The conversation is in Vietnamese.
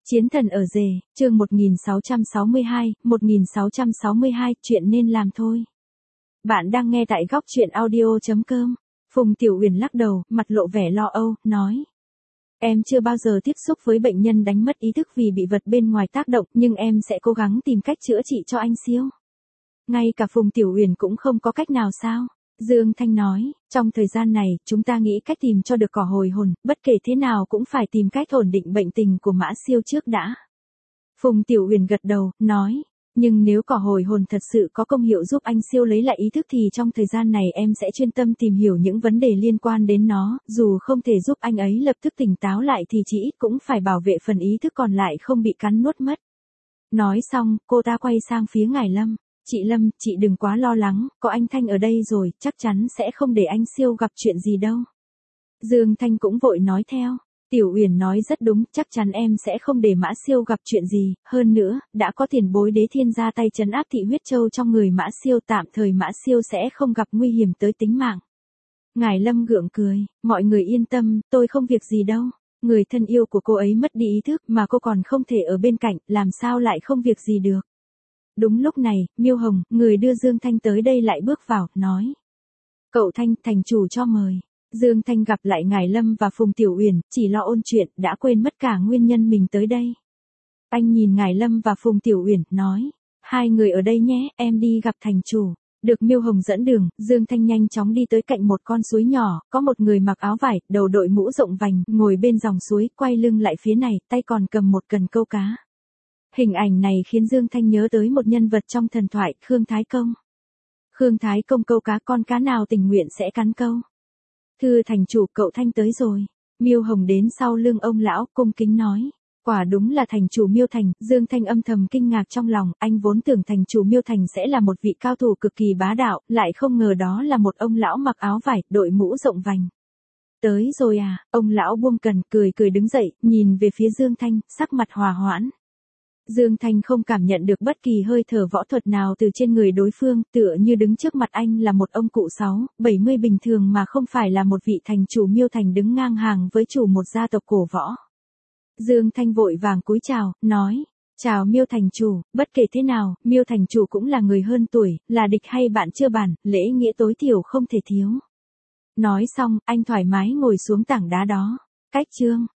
Chiến thần ở rể, chương 1662, chuyện nên làm thôi. Bạn đang nghe tại góc truyện audio.com. Phùng Tiểu Uyển lắc đầu, mặt lộ vẻ lo âu, nói. Em chưa bao giờ tiếp xúc với bệnh nhân đánh mất ý thức vì bị vật bên ngoài tác động, nhưng em sẽ cố gắng tìm cách chữa trị cho anh Siêu. Ngay cả Phùng Tiểu Uyển cũng không có cách nào sao? Dương Thanh nói, trong thời gian này, chúng ta nghĩ cách tìm cho được cỏ hồi hồn, bất kể thế nào cũng phải tìm cách ổn định bệnh tình của Mã Siêu trước đã. Phùng Tiểu Uyển gật đầu, nói, nhưng nếu cỏ hồi hồn thật sự có công hiệu giúp anh Siêu lấy lại ý thức thì trong thời gian này em sẽ chuyên tâm tìm hiểu những vấn đề liên quan đến nó, dù không thể giúp anh ấy lập tức tỉnh táo lại thì chỉ ít cũng phải bảo vệ phần ý thức còn lại không bị cắn nuốt mất. Nói xong, cô ta quay sang phía Ngải Lâm. Chị Lâm, chị đừng quá lo lắng, có anh Thanh ở đây rồi, chắc chắn sẽ không để anh Siêu gặp chuyện gì đâu. Dương Thanh cũng vội nói theo. Tiểu Uyển nói rất đúng, chắc chắn em sẽ không để Mã Siêu gặp chuyện gì, hơn nữa, đã có tiền bối Đế Thiên ra tay trấn áp thị huyết châu trong người Mã Siêu, tạm thời Mã Siêu sẽ không gặp nguy hiểm tới tính mạng. Ngải Lâm gượng cười, mọi người yên tâm, tôi không việc gì đâu. Người thân yêu của cô ấy mất đi ý thức mà cô còn không thể ở bên cạnh, làm sao lại không việc gì được. Đúng lúc này, Miêu Hồng, người đưa Dương Thanh tới đây lại bước vào, nói. Cậu Thanh, thành chủ cho mời. Dương Thanh gặp lại Ngải Lâm và Phùng Tiểu Uyển, chỉ lo ôn chuyện, đã quên mất cả nguyên nhân mình tới đây. Anh nhìn Ngải Lâm và Phùng Tiểu Uyển, nói. Hai người ở đây nhé, em đi gặp thành chủ. Được Miêu Hồng dẫn đường, Dương Thanh nhanh chóng đi tới cạnh một con suối nhỏ, có một người mặc áo vải, đầu đội mũ rộng vành, ngồi bên dòng suối, quay lưng lại phía này, tay còn cầm một cần câu cá. Hình ảnh này khiến Dương Thanh nhớ tới một nhân vật trong thần thoại, Khương Thái Công. Khương Thái Công câu cá, con cá nào tình nguyện sẽ cắn câu. Thưa thành chủ, cậu Thanh tới rồi. Miêu Hồng đến sau lưng ông lão, cung kính nói. Quả đúng là thành chủ Miêu Thành. Dương Thanh âm thầm kinh ngạc trong lòng, anh vốn tưởng thành chủ Miêu Thành sẽ là một vị cao thủ cực kỳ bá đạo, lại không ngờ đó là một ông lão mặc áo vải, đội mũ rộng vành. Tới rồi à, ông lão buông cần, cười đứng dậy, nhìn về phía Dương Thanh, sắc mặt hòa hoãn. Dương Thanh không cảm nhận được bất kỳ hơi thở võ thuật nào từ trên người đối phương, tựa như đứng trước mặt anh là một ông cụ 60 bình thường mà không phải là một vị thành chủ Miêu Thành đứng ngang hàng với chủ một gia tộc cổ võ. Dương Thanh vội vàng cúi chào, nói, chào Miêu Thành chủ, bất kể thế nào, Miêu Thành chủ cũng là người hơn tuổi, là địch hay bạn chưa bàn, lễ nghĩa tối thiểu không thể thiếu. Nói xong, anh thoải mái ngồi xuống tảng đá đó. Cách chương